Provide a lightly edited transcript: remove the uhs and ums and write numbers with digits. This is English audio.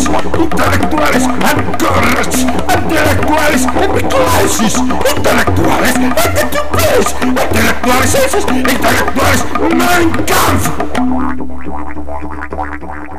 intelectuales and corrupts, intelectuales and crisis, intelectuales and the place, intelectuales, intelectuales, Mein Kampf!